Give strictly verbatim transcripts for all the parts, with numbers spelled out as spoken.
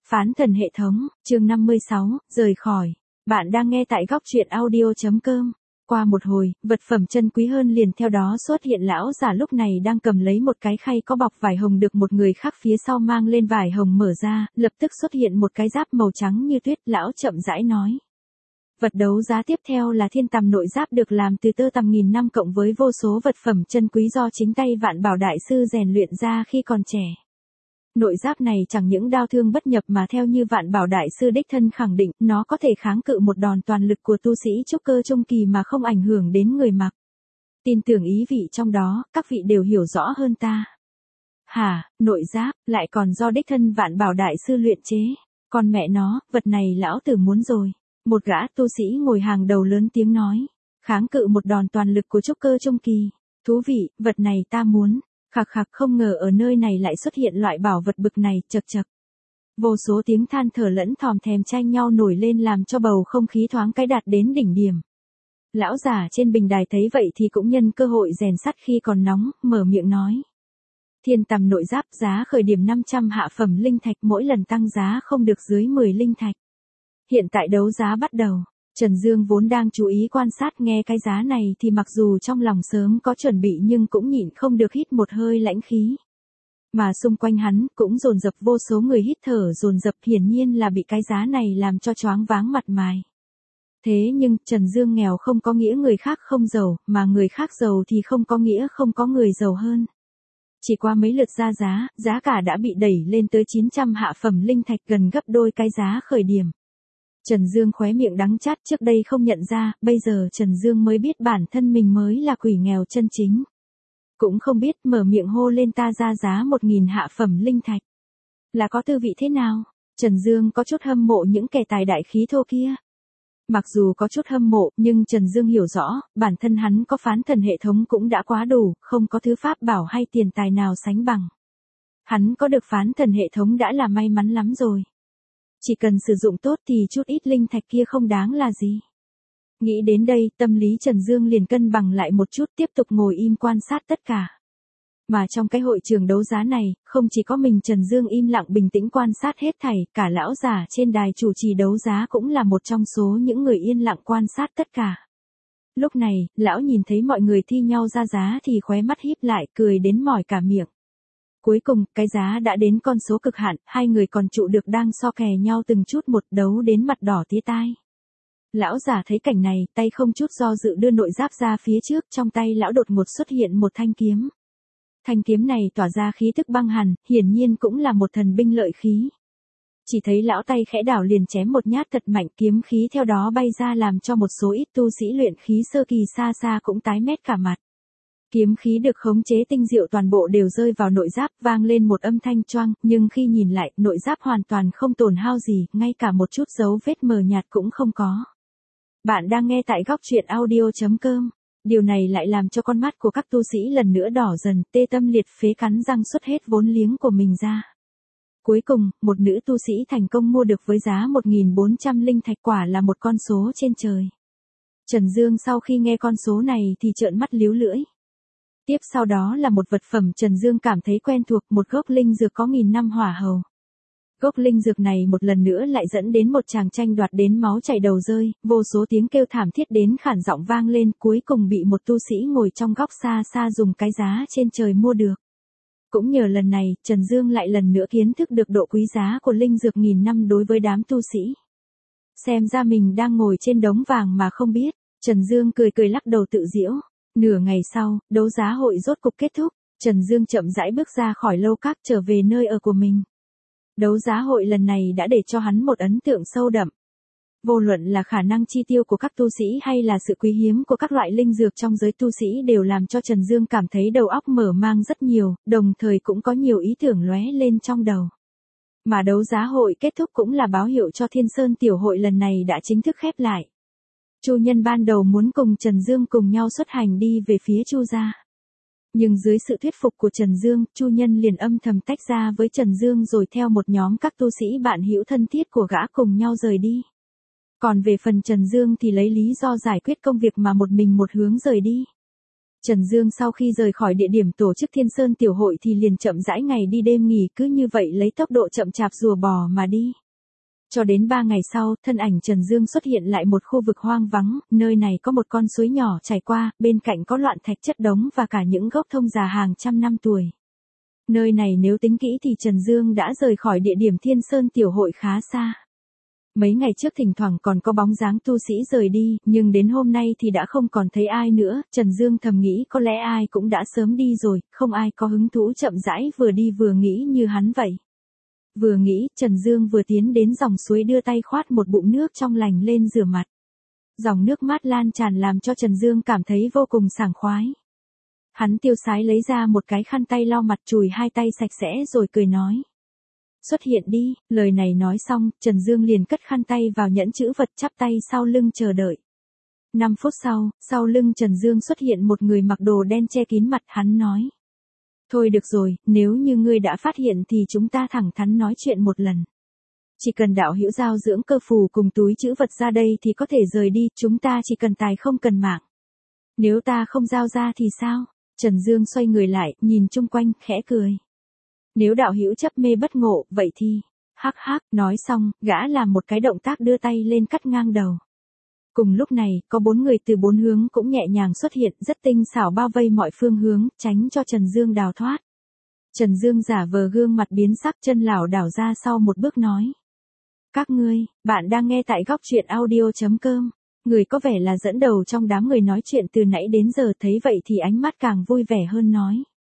Phán thần hệ thống, chương năm mươi sáu, rời khỏi. Bạn đang nghe tại góc truyện audio.com. Qua một hồi, vật phẩm chân quý hơn liền theo đó xuất hiện. Lão già lúc này đang cầm lấy một cái khay có bọc vải hồng được một người khác phía sau mang lên, vải hồng mở ra, lập tức xuất hiện một cái giáp màu trắng như tuyết. Lão chậm rãi nói. Vật đấu giá tiếp theo là thiên tằm nội giáp được làm từ tơ tằm nghìn năm cộng với vô số vật phẩm chân quý do chính tay Vạn Bảo Đại Sư rèn luyện ra khi còn trẻ. Nội giáp này chẳng những đao thương bất nhập mà theo như Vạn Bảo Đại Sư đích thân khẳng định, nó có thể kháng cự một đòn toàn lực của tu sĩ trúc cơ trung kỳ mà không ảnh hưởng đến người mặc. Tin tưởng ý vị trong đó, các vị đều hiểu rõ hơn ta. Hả, nội giáp, lại còn do đích thân Vạn Bảo Đại Sư luyện chế. Còn mẹ nó, vật này lão tử muốn rồi. Một gã tu sĩ ngồi hàng đầu lớn tiếng nói. Kháng cự một đòn toàn lực của trúc cơ trung kỳ. Thú vị, vật này ta muốn. Khạc khạc, không ngờ ở nơi này lại xuất hiện loại bảo vật bực này, chật chật. Vô số tiếng than thở lẫn thòm thèm tranh nhau nổi lên làm cho bầu không khí thoáng cái đạt đến đỉnh điểm. Lão già trên bình đài thấy vậy thì cũng nhân cơ hội rèn sắt khi còn nóng, mở miệng nói. Thiên tằm nội giáp giá khởi điểm năm trăm hạ phẩm linh thạch, mỗi lần tăng giá không được dưới mười linh thạch. Hiện tại đấu giá bắt đầu. Trần Dương vốn đang chú ý quan sát nghe cái giá này thì mặc dù trong lòng sớm có chuẩn bị nhưng cũng nhịn không được hít một hơi lãnh khí. Mà xung quanh hắn cũng dồn dập vô số người hít thở dồn dập, hiển nhiên là bị cái giá này làm cho choáng váng mặt mày. Thế nhưng Trần Dương nghèo không có nghĩa người khác không giàu, mà người khác giàu thì không có nghĩa không có người giàu hơn. Chỉ qua mấy lượt ra giá, giá cả đã bị đẩy lên tới chín trăm hạ phẩm linh thạch, gần gấp đôi cái giá khởi điểm. Trần Dương khóe miệng đắng chát, trước đây không nhận ra, bây giờ Trần Dương mới biết bản thân mình mới là quỷ nghèo chân chính. Cũng không biết mở miệng hô lên ta ra giá một nghìn hạ phẩm linh thạch. Là có tư vị thế nào? Trần Dương có chút hâm mộ những kẻ tài đại khí thô kia. Mặc dù có chút hâm mộ, nhưng Trần Dương hiểu rõ, bản thân hắn có phán thần hệ thống cũng đã quá đủ, không có thứ pháp bảo hay tiền tài nào sánh bằng. Hắn có được phán thần hệ thống đã là may mắn lắm rồi. Chỉ cần sử dụng tốt thì chút ít linh thạch kia không đáng là gì. Nghĩ đến đây, tâm lý Trần Dương liền cân bằng lại một chút, tiếp tục ngồi im quan sát tất cả. Mà trong cái hội trường đấu giá này, không chỉ có mình Trần Dương im lặng bình tĩnh quan sát hết thảy, cả lão già trên đài chủ trì đấu giá cũng là một trong số những người yên lặng quan sát tất cả. Lúc này, lão nhìn thấy mọi người thi nhau ra giá thì khóe mắt híp lại, cười đến mỏi cả miệng. Cuối cùng, cái giá đã đến con số cực hạn, hai người còn trụ được đang so kè nhau từng chút một, đấu đến mặt đỏ tía tai. Lão già thấy cảnh này, tay không chút do dự đưa nội giáp ra phía trước, trong tay lão đột ngột xuất hiện một thanh kiếm. Thanh kiếm này tỏa ra khí tức băng hàn, hiển nhiên cũng là một thần binh lợi khí. Chỉ thấy lão tay khẽ đảo liền chém một nhát thật mạnh, kiếm khí theo đó bay ra làm cho một số ít tu sĩ luyện khí sơ kỳ xa xa cũng tái mét cả mặt. Kiếm khí được khống chế tinh diệu toàn bộ đều rơi vào nội giáp, vang lên một âm thanh choang, nhưng khi nhìn lại, nội giáp hoàn toàn không tổn hao gì, ngay cả một chút dấu vết mờ nhạt cũng không có. Bạn đang nghe tại góc truyện audio.com. Điều này lại làm cho con mắt của các tu sĩ lần nữa đỏ dần, tê tâm liệt phế, cắn răng xuất hết vốn liếng của mình ra. Cuối cùng, một nữ tu sĩ thành công mua được với giá một nghìn bốn trăm linh thạch, quả là một con số trên trời. Trần Dương sau khi nghe con số này thì trợn mắt líu lưỡi. Tiếp sau đó là một vật phẩm Trần Dương cảm thấy quen thuộc, một gốc linh dược có nghìn năm hỏa hầu. Gốc linh dược này một lần nữa lại dẫn đến một tràng tranh đoạt đến máu chảy đầu rơi, vô số tiếng kêu thảm thiết đến khản giọng vang lên, cuối cùng bị một tu sĩ ngồi trong góc xa xa dùng cái giá trên trời mua được. Cũng nhờ lần này, Trần Dương lại lần nữa kiến thức được độ quý giá của linh dược nghìn năm đối với đám tu sĩ. Xem ra mình đang ngồi trên đống vàng mà không biết, Trần Dương cười cười lắc đầu tự giễu. Nửa ngày sau, đấu giá hội rốt cục kết thúc, Trần Dương chậm rãi bước ra khỏi lâu các trở về nơi ở của mình. Đấu giá hội lần này đã để cho hắn một ấn tượng sâu đậm. Vô luận là khả năng chi tiêu của các tu sĩ hay là sự quý hiếm của các loại linh dược trong giới tu sĩ đều làm cho Trần Dương cảm thấy đầu óc mở mang rất nhiều, đồng thời cũng có nhiều ý tưởng lóe lên trong đầu. Mà đấu giá hội kết thúc cũng là báo hiệu cho Thiên Sơn Tiểu Hội lần này đã chính thức khép lại. Chu Nhân ban đầu muốn cùng Trần Dương cùng nhau xuất hành đi về phía Chu gia. Nhưng dưới sự thuyết phục của Trần Dương, Chu Nhân liền âm thầm tách ra với Trần Dương rồi theo một nhóm các tu sĩ bạn hữu thân thiết của gã cùng nhau rời đi. Còn về phần Trần Dương thì lấy lý do giải quyết công việc mà một mình một hướng rời đi. Trần Dương sau khi rời khỏi địa điểm tổ chức Thiên Sơn Tiểu Hội thì liền chậm rãi ngày đi đêm nghỉ, cứ như vậy lấy tốc độ chậm chạp rùa bò mà đi. Cho đến ba ngày sau, thân ảnh Trần Dương xuất hiện lại một khu vực hoang vắng, nơi này có một con suối nhỏ chảy qua, bên cạnh có loạn thạch chất đống và cả những gốc thông già hàng trăm năm tuổi. Nơi này nếu tính kỹ thì Trần Dương đã rời khỏi địa điểm Thiên Sơn Tiểu Hội khá xa. Mấy ngày trước thỉnh thoảng còn có bóng dáng tu sĩ rời đi, nhưng đến hôm nay thì đã không còn thấy ai nữa. Trần Dương thầm nghĩ có lẽ ai cũng đã sớm đi rồi, không ai có hứng thú chậm rãi vừa đi vừa nghĩ như hắn vậy. Vừa nghĩ, Trần Dương vừa tiến đến dòng suối đưa tay khoát một bụng nước trong lành lên rửa mặt. Dòng nước mát lan tràn làm cho Trần Dương cảm thấy vô cùng sảng khoái. Hắn tiêu sái lấy ra một cái khăn tay lau mặt chùi hai tay sạch sẽ rồi cười nói. Xuất hiện đi, lời này nói xong, Trần Dương liền cất khăn tay vào nhẫn chữ vật chắp tay sau lưng chờ đợi. Năm phút sau, sau lưng Trần Dương xuất hiện một người mặc đồ đen che kín mặt, hắn nói. Thôi được rồi, nếu như ngươi đã phát hiện thì chúng ta thẳng thắn nói chuyện một lần. Chỉ cần đạo hữu giao dưỡng cơ phù cùng túi chữ vật ra đây thì có thể rời đi, chúng ta chỉ cần tài không cần mạng. Nếu ta không giao ra thì sao? Trần Dương xoay người lại, nhìn chung quanh, khẽ cười. Nếu đạo hữu chấp mê bất ngộ, vậy thì, hắc hắc, nói xong, gã làm một cái động tác đưa tay lên cắt ngang đầu. Cùng lúc này, có bốn người từ bốn hướng cũng nhẹ nhàng xuất hiện, rất tinh xảo bao vây mọi phương hướng, tránh cho Trần Dương đào thoát. Trần Dương giả vờ gương mặt biến sắc, chân lảo đảo ra sau một bước nói. Các ngươi, bạn đang nghe tại góc truyện audio chấm com. Người có vẻ là dẫn đầu trong đám người nói chuyện từ nãy đến giờ thấy vậy thì ánh mắt càng vui vẻ hơn nói.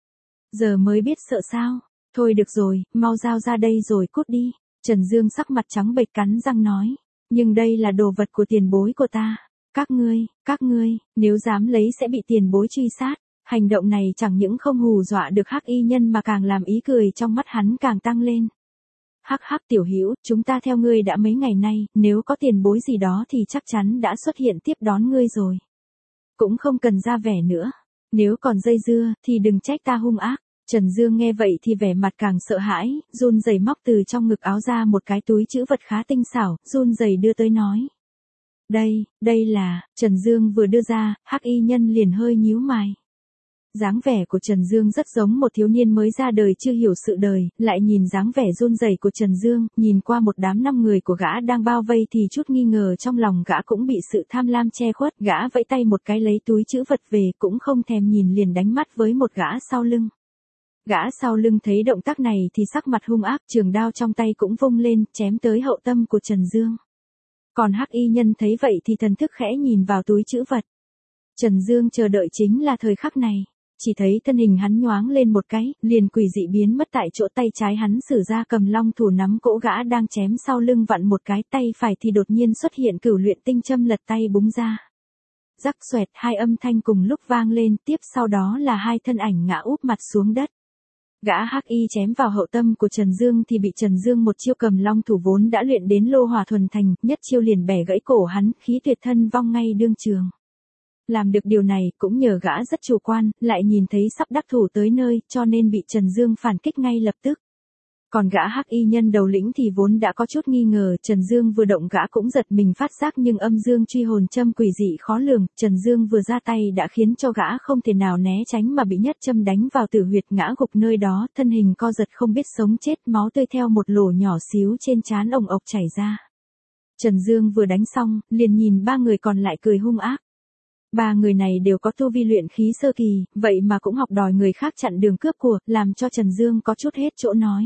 Giờ mới biết sợ sao? Thôi được rồi, mau giao ra đây rồi cút đi. Trần Dương sắc mặt trắng bệch cắn răng nói. Nhưng đây là đồ vật của tiền bối của ta. Các ngươi, các ngươi, nếu dám lấy sẽ bị tiền bối truy sát. Hành động này chẳng những không hù dọa được hắc y nhân mà càng làm ý cười trong mắt hắn càng tăng lên. Hắc hắc tiểu hữu, chúng ta theo ngươi đã mấy ngày nay, nếu có tiền bối gì đó thì chắc chắn đã xuất hiện tiếp đón ngươi rồi. Cũng không cần ra vẻ nữa. Nếu còn dây dưa, thì đừng trách ta hung ác. Trần Dương nghe vậy thì vẻ mặt càng sợ hãi, run rẩy móc từ trong ngực áo ra một cái túi trữ vật khá tinh xảo, run rẩy đưa tới nói. Đây, đây là, Trần Dương vừa đưa ra, hắc y nhân liền hơi nhíu mày. Dáng vẻ của Trần Dương rất giống một thiếu niên mới ra đời chưa hiểu sự đời, lại nhìn dáng vẻ run rẩy của Trần Dương, nhìn qua một đám năm người của gã đang bao vây thì chút nghi ngờ trong lòng gã cũng bị sự tham lam che khuất, gã vẫy tay một cái lấy túi trữ vật về cũng không thèm nhìn liền đánh mắt với một gã sau lưng. Gã sau lưng thấy động tác này thì sắc mặt hung ác, trường đao trong tay cũng vung lên, chém tới hậu tâm của Trần Dương. Còn hắc y nhân thấy vậy thì thần thức khẽ nhìn vào túi trữ vật. Trần Dương chờ đợi chính là thời khắc này. Chỉ thấy thân hình hắn nhoáng lên một cái, liền quỷ dị biến mất tại chỗ, tay trái hắn sử ra cầm long thủ nắm cỗ gã đang chém sau lưng vặn một cái, tay phải thì đột nhiên xuất hiện cửu luyện tinh châm lật tay búng ra. Rắc xoẹt, hai âm thanh cùng lúc vang lên, tiếp sau đó là hai thân ảnh ngã úp mặt xuống đất. Gã hắc y chém vào hậu tâm của Trần Dương thì bị Trần Dương một chiêu cầm long thủ vốn đã luyện đến lô hỏa thuần thành, nhất chiêu liền bẻ gãy cổ hắn, khí tuyệt thân vong ngay đương trường. Làm được điều này cũng nhờ gã rất chủ quan, lại nhìn thấy sắp đắc thủ tới nơi, cho nên bị Trần Dương phản kích ngay lập tức. Còn gã hắc y nhân đầu lĩnh thì vốn đã có chút nghi ngờ, Trần Dương vừa động gã cũng giật mình phát giác, nhưng âm dương truy hồn châm quỷ dị khó lường, Trần Dương vừa ra tay đã khiến cho gã không thể nào né tránh mà bị nhất châm đánh vào tử huyệt, ngã gục nơi đó, thân hình co giật không biết sống chết, máu tươi theo một lỗ nhỏ xíu trên trán ồng ộc chảy ra. Trần Dương vừa đánh xong, liền nhìn ba người còn lại cười hung ác. Ba người này đều có tu vi luyện khí sơ kỳ, vậy mà cũng học đòi người khác chặn đường cướp của, làm cho Trần Dương có chút hết chỗ nói.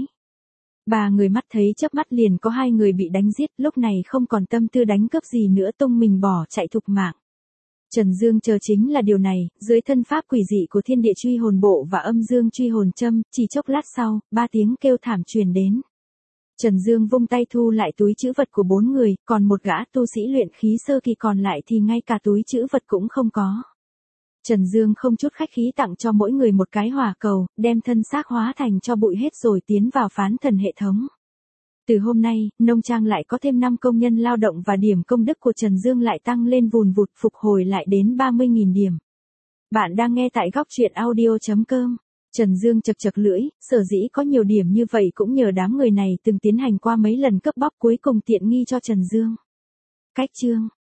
Ba người mắt thấy chớp mắt liền có hai người bị đánh giết, lúc này không còn tâm tư đánh cướp gì nữa, tung mình bỏ chạy thục mạng. Trần Dương chờ chính là điều này, dưới thân pháp quỷ dị của thiên địa truy hồn bộ và âm dương truy hồn châm, chỉ chốc lát sau, ba tiếng kêu thảm truyền đến. Trần Dương vung tay thu lại túi trữ vật của bốn người, còn một gã tu sĩ luyện khí sơ kỳ còn lại thì ngay cả túi trữ vật cũng không có. Trần Dương không chút khách khí tặng cho mỗi người một cái hỏa cầu, đem thân xác hóa thành cho bụi hết rồi tiến vào phán thần hệ thống. Từ hôm nay, nông trang lại có thêm năm công nhân lao động và điểm công đức của Trần Dương lại tăng lên vùn vụt, phục hồi lại đến ba mươi nghìn điểm. Bạn đang nghe tại góc truyện audio chấm com. Trần Dương chật chật lưỡi, sở dĩ có nhiều điểm như vậy cũng nhờ đám người này từng tiến hành qua mấy lần cướp bóc cuối cùng tiện nghi cho Trần Dương. Cách chương